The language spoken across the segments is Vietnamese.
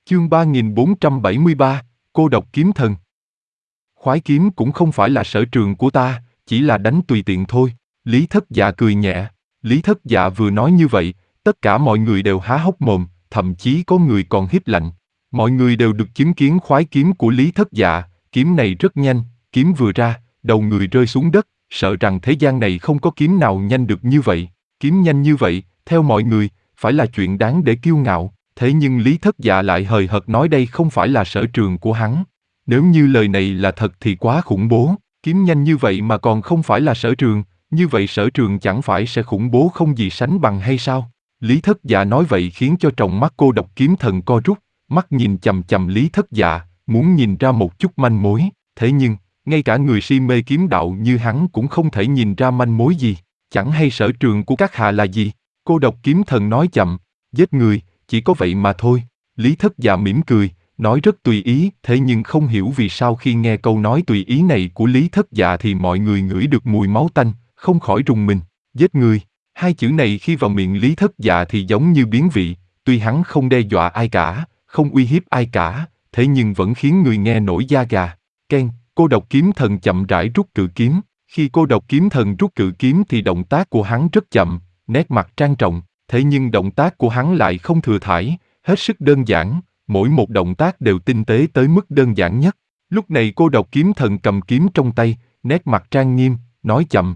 Chương 3473, Cô độc kiếm thần. Khoái kiếm cũng không phải là sở trường của ta, chỉ là đánh tùy tiện thôi. Lý Thất Dạ cười nhẹ. Lý Thất Dạ vừa nói như vậy, tất cả mọi người đều há hốc mồm, thậm chí có người còn híp lạnh. Mọi người đều được chứng kiến khoái kiếm của Lý Thất Dạ, kiếm này rất nhanh, kiếm vừa ra, đầu người rơi xuống đất, sợ rằng thế gian này không có kiếm nào nhanh được như vậy. Kiếm nhanh như vậy, theo mọi người, phải là chuyện đáng để kiêu ngạo. Thế nhưng Lý Thất Dạ lại hời hợt nói đây không phải là sở trường của hắn. Nếu như lời này là thật thì quá khủng bố, kiếm nhanh như vậy mà còn không phải là sở trường, như vậy sở trường chẳng phải sẽ khủng bố không gì sánh bằng hay sao? Lý Thất Dạ nói vậy khiến cho tròng mắt Cô độc kiếm thần co rút, mắt nhìn chằm chằm Lý Thất Dạ, muốn nhìn ra một chút manh mối, thế nhưng, ngay cả người si mê kiếm đạo như hắn cũng không thể nhìn ra manh mối gì, chẳng hay sở trường của các hạ là gì? Cô độc kiếm thần nói chậm, giết người, chỉ có vậy mà thôi. Lý Thất Dạ mỉm cười, nói rất tùy ý, thế nhưng không hiểu vì sao khi nghe câu nói tùy ý này của Lý Thất Dạ thì mọi người ngửi được mùi máu tanh, không khỏi rùng mình. Giết người, hai chữ này khi vào miệng Lý Thất Dạ thì giống như biến vị, tuy hắn không đe dọa ai cả, không uy hiếp ai cả, thế nhưng vẫn khiến người nghe nổi da gà. Ken, Cô độc kiếm thần chậm rãi rút cự kiếm. Khi Cô độc kiếm thần rút cự kiếm thì động tác của hắn rất chậm, nét mặt trang trọng, thế nhưng động tác của hắn lại không thừa thãi, hết sức đơn giản, mỗi một động tác đều tinh tế tới mức đơn giản nhất. Lúc này Cô độc kiếm thần cầm kiếm trong tay, nét mặt trang nghiêm, nói chậm.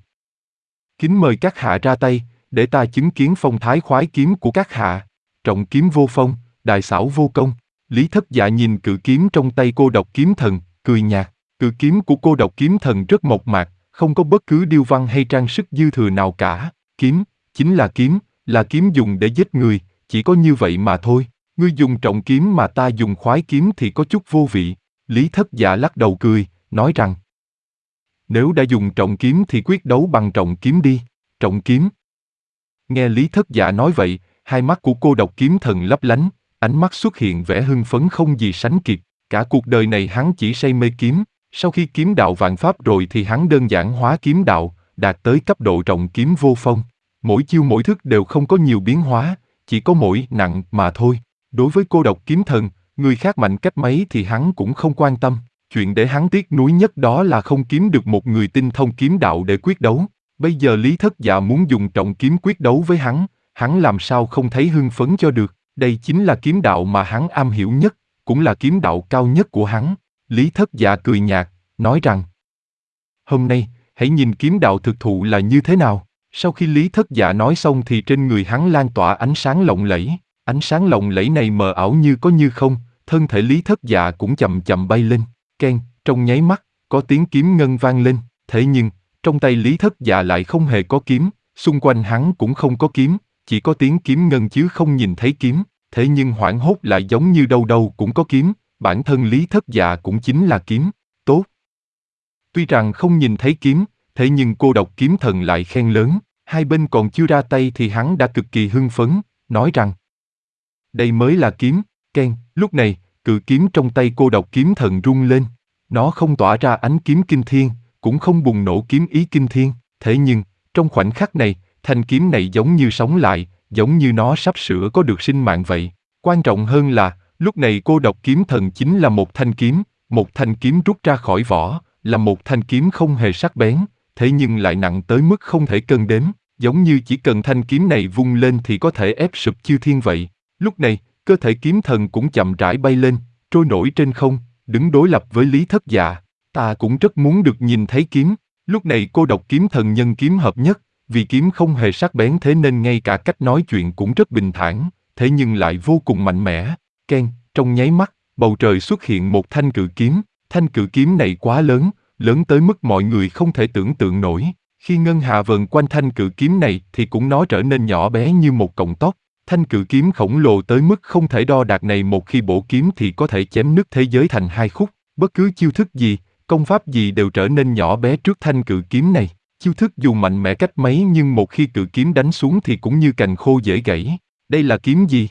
Kính mời các hạ ra tay, để ta chứng kiến phong thái khoái kiếm của các hạ. Trọng kiếm vô phong, đại xảo vô công. Lý Thất Dạ nhìn cự kiếm trong tay Cô độc kiếm thần, cười nhạt. Cự kiếm của Cô độc kiếm thần rất mộc mạc, không có bất cứ điêu văn hay trang sức dư thừa nào cả. Kiếm, chính là kiếm dùng để giết người, chỉ có như vậy mà thôi. Ngươi dùng trọng kiếm mà ta dùng khoái kiếm thì có chút vô vị. Lý Thất Dạ lắc đầu cười, nói rằng nếu đã dùng trọng kiếm thì quyết đấu bằng trọng kiếm đi. Trọng kiếm. Nghe Lý Thất Dạ nói vậy, hai mắt của Cô độc kiếm thần lấp lánh, ánh mắt xuất hiện vẻ hưng phấn không gì sánh kịp. Cả cuộc đời này hắn chỉ say mê kiếm, sau khi kiếm đạo vạn pháp rồi thì hắn đơn giản hóa kiếm đạo, đạt tới cấp độ trọng kiếm vô phong. Mỗi chiêu mỗi thức đều không có nhiều biến hóa, chỉ có mỗi nặng mà thôi. Đối với Cô độc kiếm thần, người khác mạnh cách mấy thì hắn cũng không quan tâm. Chuyện để hắn tiếc nuối nhất đó là không kiếm được một người tinh thông kiếm đạo để quyết đấu. Bây giờ Lý Thất Dạ muốn dùng trọng kiếm quyết đấu với hắn làm sao không thấy hưng phấn cho được. Đây chính là kiếm đạo mà hắn am hiểu nhất, cũng là kiếm đạo cao nhất của hắn. Lý Thất Dạ cười nhạt, nói rằng hôm nay, hãy nhìn kiếm đạo thực thụ là như thế nào. Sau khi Lý Thất Dạ nói xong thì trên người hắn lan tỏa ánh sáng lộng lẫy. Ánh sáng lộng lẫy này mờ ảo như có như không, thân thể Lý Thất Dạ cũng chậm chậm bay lên. Ken, trong nháy mắt, có tiếng kiếm ngân vang lên, thế nhưng, trong tay Lý Thất Dạ lại không hề có kiếm, xung quanh hắn cũng không có kiếm, chỉ có tiếng kiếm ngân chứ không nhìn thấy kiếm, thế nhưng hoảng hốt lại giống như đâu đâu cũng có kiếm, bản thân Lý Thất Dạ cũng chính là kiếm, tốt. Tuy rằng không nhìn thấy kiếm, thế nhưng Cô độc kiếm thần lại khen lớn, hai bên còn chưa ra tay thì hắn đã cực kỳ hưng phấn, nói rằng đây mới là kiếm. Ken, lúc này, cự kiếm trong tay Cô độc kiếm thần rung lên, nó không tỏa ra ánh kiếm kinh thiên, cũng không bùng nổ kiếm ý kinh thiên, thế nhưng, trong khoảnh khắc này, thanh kiếm này giống như sống lại, giống như nó sắp sửa có được sinh mạng vậy. Quan trọng hơn là, lúc này Cô độc kiếm thần chính là một thanh kiếm rút ra khỏi vỏ, là một thanh kiếm không hề sắc bén, thế nhưng lại nặng tới mức không thể cân đếm, giống như chỉ cần thanh kiếm này vung lên thì có thể ép sụp chư thiên vậy. Lúc này, cơ thể kiếm thần cũng chậm rãi bay lên, trôi nổi trên không, đứng đối lập với Lý Thất Dạ. Ta cũng rất muốn được nhìn thấy kiếm. Lúc này Cô độc kiếm thần nhân kiếm hợp nhất, vì kiếm không hề sắc bén thế nên ngay cả cách nói chuyện cũng rất bình thản, thế nhưng lại vô cùng mạnh mẽ. Ken, trong nháy mắt, bầu trời xuất hiện một thanh cự kiếm này quá lớn, lớn tới mức mọi người không thể tưởng tượng nổi. Khi ngân hà vờn quanh thanh cự kiếm này thì cũng nó trở nên nhỏ bé như một cọng tóc. Thanh cự kiếm khổng lồ tới mức không thể đo đạc này một khi bổ kiếm thì có thể chém nứt thế giới thành hai khúc. Bất cứ chiêu thức gì, công pháp gì đều trở nên nhỏ bé trước thanh cự kiếm này. Chiêu thức dù mạnh mẽ cách mấy nhưng một khi cự kiếm đánh xuống thì cũng như cành khô dễ gãy. Đây là kiếm gì?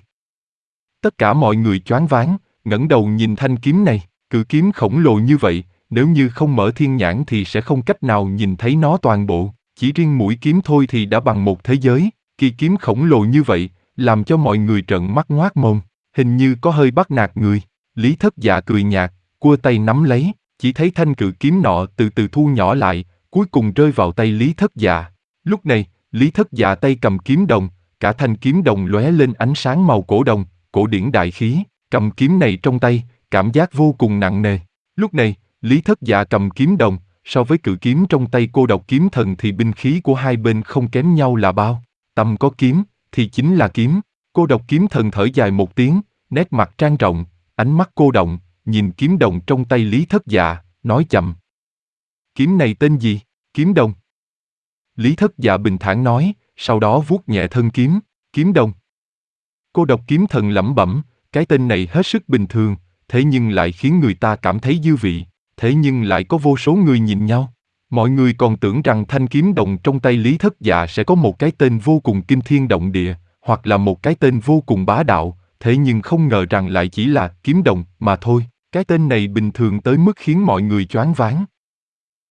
Tất cả mọi người choáng váng, ngẩng đầu nhìn thanh kiếm này. Cự kiếm khổng lồ như vậy, nếu như không mở thiên nhãn thì sẽ không cách nào nhìn thấy nó toàn bộ. Chỉ riêng mũi kiếm thôi thì đã bằng một thế giới. Kỳ kiếm khổng lồ như vậy, làm cho mọi người trợn mắt ngoác mồm. hình như có hơi bắt nạt người. Lý Thất Dạ cười nhạt, cua tay nắm lấy, chỉ thấy thanh cự kiếm nọ từ từ thu nhỏ lại, cuối cùng rơi vào tay Lý Thất Dạ. Lúc này, Lý Thất Dạ tay cầm kiếm đồng, cả thanh kiếm đồng lóe lên ánh sáng màu cổ đồng, cổ điển đại khí, cầm kiếm này trong tay, cảm giác vô cùng nặng nề. Lúc này, Lý Thất Dạ cầm kiếm đồng, so với cự kiếm trong tay Cô Độc Kiếm Thần thì binh khí của hai bên không kém nhau là bao. Tâm có kiếm, thì chính là kiếm. Cô Độc Kiếm Thần thở dài một tiếng, nét mặt trang trọng, ánh mắt cô động, nhìn kiếm đồng trong tay Lý Thất Dạ, nói chậm. Kiếm này tên gì? Kiếm đồng. Lý Thất Dạ bình thản nói, sau đó vuốt nhẹ thân kiếm, kiếm đồng. Cô Độc Kiếm Thần lẩm bẩm, cái tên này hết sức bình thường, thế nhưng lại khiến người ta cảm thấy dư vị, thế nhưng lại có vô số người nhìn nhau. Mọi người còn tưởng rằng thanh kiếm đồng trong tay Lý Thất Dạ sẽ có một cái tên vô cùng kinh thiên động địa, hoặc là một cái tên vô cùng bá đạo, thế nhưng không ngờ rằng lại chỉ là kiếm đồng mà thôi. Cái tên này bình thường tới mức khiến mọi người choáng váng.